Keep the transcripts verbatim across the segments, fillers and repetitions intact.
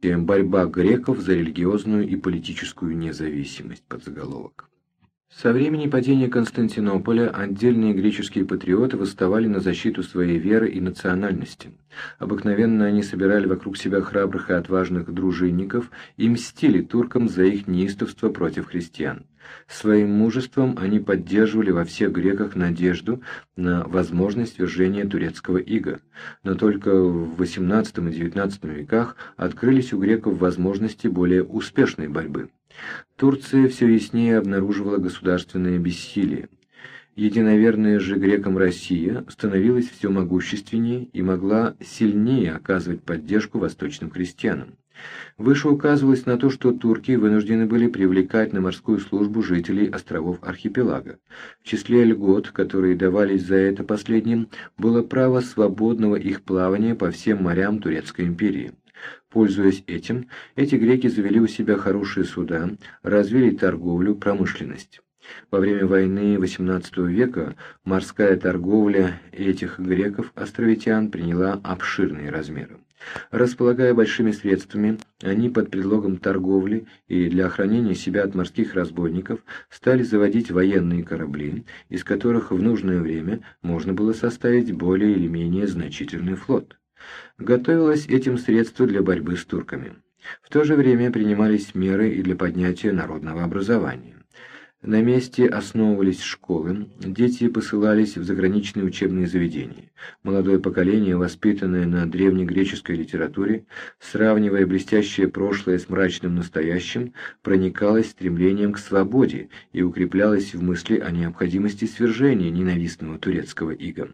Борьба греков за религиозную и политическую независимость. Подзаголовок. Со времени падения Константинополя отдельные греческие патриоты восставали на защиту своей веры и национальности. Обыкновенно они собирали вокруг себя храбрых и отважных дружинников и мстили туркам за их неистовство против христиан. Своим мужеством они поддерживали во всех греках надежду на возможность свержения турецкого ига, но только в восемнадцатом и девятнадцатом веках открылись у греков возможности более успешной борьбы. Турция все яснее обнаруживала государственное бессилие. Единоверная же грекам Россия становилась все могущественнее и могла сильнее оказывать поддержку восточным христианам. Выше указывалось на то, что турки вынуждены были привлекать на морскую службу жителей островов архипелага. В числе льгот, которые давались за это последним, было право свободного их плавания по всем морям Турецкой империи. Пользуясь этим, эти греки завели у себя хорошие суда, развили торговлю, промышленность. Во время войны восемнадцатого века морская торговля этих греков-островитян приняла обширные размеры. Располагая большими средствами, они под предлогом торговли и для охранения себя от морских разбойников стали заводить военные корабли, из которых в нужное время можно было составить более или менее значительный флот. Готовилось этим средство для борьбы с турками. В то же время принимались меры и для поднятия народного образования. На месте основывались школы, дети посылались в заграничные учебные заведения. Молодое поколение, воспитанное на древнегреческой литературе, сравнивая блестящее прошлое с мрачным настоящим, проникалось стремлением к свободе и укреплялось в мысли о необходимости свержения ненавистного турецкого ига.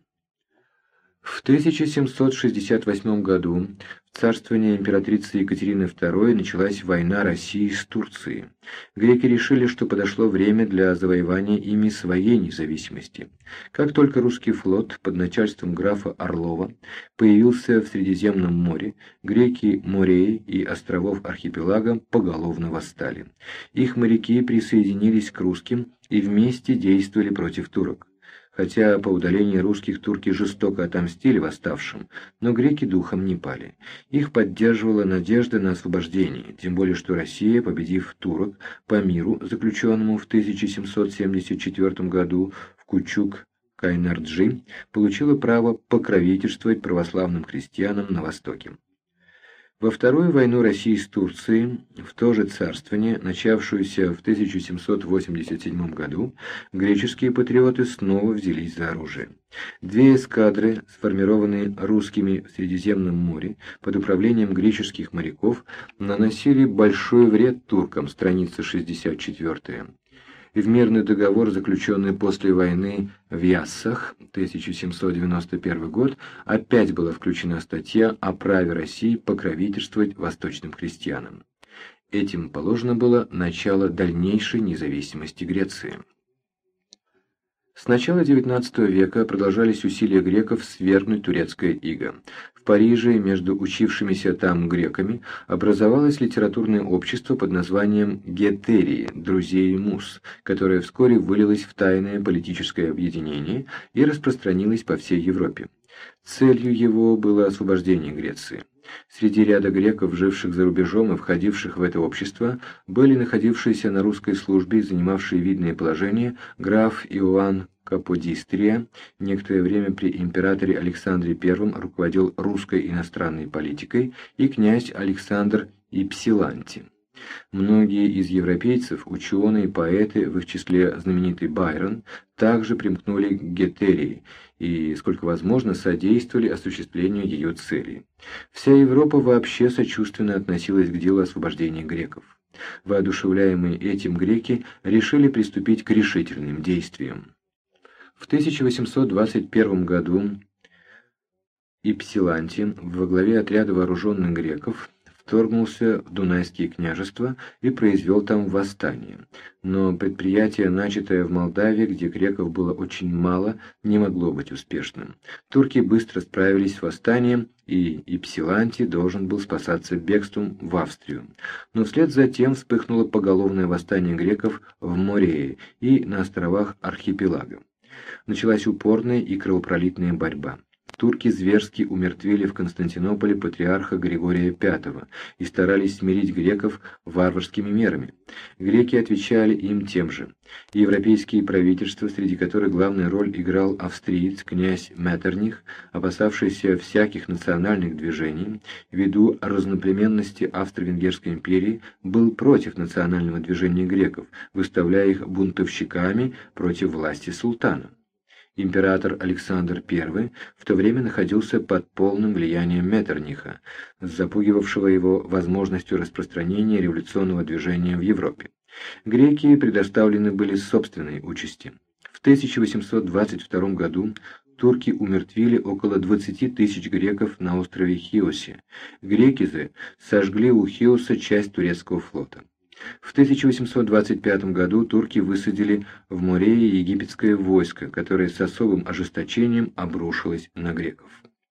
В тысяча семьсот шестьдесят восьмом году в царствовании императрицы Екатерины второй началась война России с Турцией. Греки решили, что подошло время для завоевания ими своей независимости. Как только русский флот под начальством графа Орлова появился в Средиземном море, греки Мореи и островов архипелага поголовно восстали. Их моряки присоединились к русским и вместе действовали против турок. Хотя по удалении русских турки жестоко отомстили восставшим, но греки духом не пали. Их поддерживала надежда на освобождение, тем более что Россия, победив турок по миру, заключенному в тысяча семьсот семьдесят четвёртом году в Кучук-Кайнарджи, получила право покровительствовать православным христианам на Востоке. Во Вторую войну России с Турцией, в то же царствование, начавшуюся в тысяча семьсот восемьдесят седьмом году, греческие патриоты снова взялись за оружие. Две эскадры, сформированные русскими в Средиземном море под управлением греческих моряков, наносили большой вред туркам, страница шестьдесят четвёртая. И в мирный договор, заключенный после войны в Яссах, тысяча семьсот девяносто первый год, опять была включена статья о праве России покровительствовать восточным христианам. Этим положено было начало дальнейшей независимости Греции. С начала девятнадцатого века продолжались усилия греков свергнуть турецкое иго. В Париже между учившимися там греками образовалось литературное общество под названием «Гетерии» – «Друзей Мус», которое вскоре вылилось в тайное политическое объединение и распространилось по всей Европе. Целью его было освобождение Греции. Среди ряда греков, живших за рубежом и входивших в это общество, были находившиеся на русской службе и занимавшие видное положение граф Иоанн Каподистрия, некоторое время при императоре Александре Первом руководил русской иностранной политикой, и князь Александр Ипсиланти. Многие из европейцев, ученые, поэты, в их числе знаменитый Байрон, также примкнули к Гетерии и, сколько возможно, содействовали осуществлению ее целей. Вся Европа вообще сочувственно относилась к делу освобождения греков. Воодушевляемые этим греки решили приступить к решительным действиям. В тысяча восемьсот двадцать первом году Ипсиланти во главе отряда вооруженных греков вторгнулся в Дунайские княжества и произвел там восстание. Но предприятие, начатое в Молдавии, где греков было очень мало, не могло быть успешным. Турки быстро справились с восстанием, и Ипсиланти должен был спасаться бегством в Австрию. Но вслед за тем вспыхнуло поголовное восстание греков в Морее и на островах архипелага. Началась упорная и кровопролитная борьба. турки зверски умертвили в Константинополе патриарха Григория Пятого и старались смирить греков варварскими мерами. Греки отвечали им тем же. Европейские правительства, среди которых главную роль играл австриец князь Меттерних, опасавшийся всяких национальных движений, ввиду разноплеменности Австро-Венгерской империи, был против национального движения греков, выставляя их бунтовщиками против власти султана. Император Александр Первый в то время находился под полным влиянием Меттерниха, запугивавшего его возможностью распространения революционного движения в Европе. Греки предоставлены были собственной участи. В тысяча восемьсот двадцать втором году турки умертвили около двадцати тысяч греков на острове Хиосе. Греки же сожгли у Хиоса часть турецкого флота. В тысяча восемьсот двадцать пятом году турки высадили в Морее египетское войско, которое с особым ожесточением обрушилось на греков.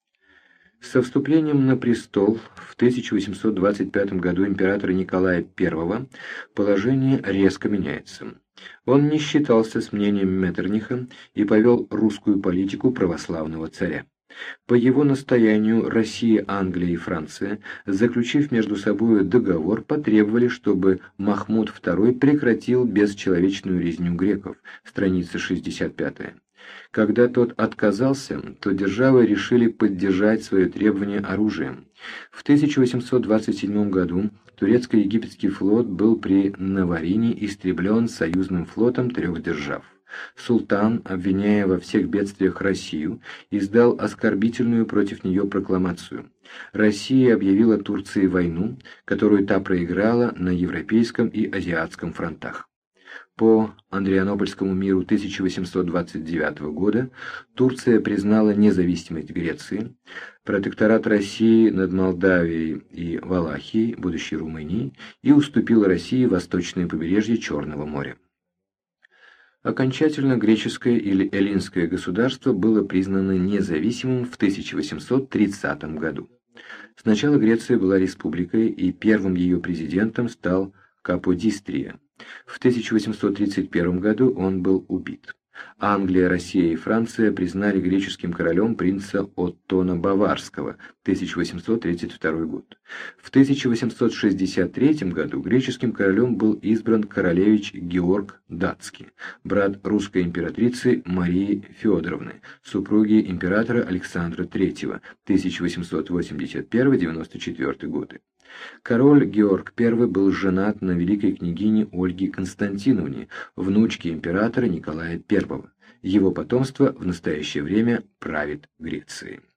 Со вступлением на престол в тысяча восемьсот двадцать пятом году императора Николая Первого положение резко меняется. Он не считался с мнением Меттерниха и повел русскую политику православного царя. По его настоянию Россия, Англия и Франция, заключив между собой договор, потребовали, чтобы Махмуд Второй прекратил бесчеловечную резню греков, страница шестьдесят пятая. Когда тот отказался, то державы решили поддержать свое требование оружием. В тысяча восемьсот двадцать седьмом году турецко-египетский флот был при Наварине истреблен союзным флотом трех держав. Султан, обвиняя во всех бедствиях Россию, издал оскорбительную против нее прокламацию. Россия объявила Турции войну, которую та проиграла на европейском и азиатском фронтах. По Андрианопольскому миру тысяча восемьсот двадцать девятого года Турция признала независимость Греции, протекторат России над Молдавией и Валахией, будущей Румынией, и уступила России восточное побережье Черного моря. Окончательно греческое или эллинское государство было признано независимым в тысяча восемьсот тридцатом году. Сначала Греция была республикой, и первым ее президентом стал Каподистрия. В тысяча восемьсот тридцать первом году он был убит. Англия, Россия и Франция признали греческим королем принца Оттона Баварского, тысяча восемьсот тридцать второй год. В тысяча восемьсот шестьдесят третьем году греческим королем был избран королевич Георг Датский, брат русской императрицы Марии Федоровны, супруги императора Александра Третьего, тысяча восемьсот восемьдесят первый — девяносто четвёртый годы. Король Георг Первый был женат на великой княгине Ольге Константиновне, внучке императора Николая Первого. Его потомство в настоящее время правит Грецией.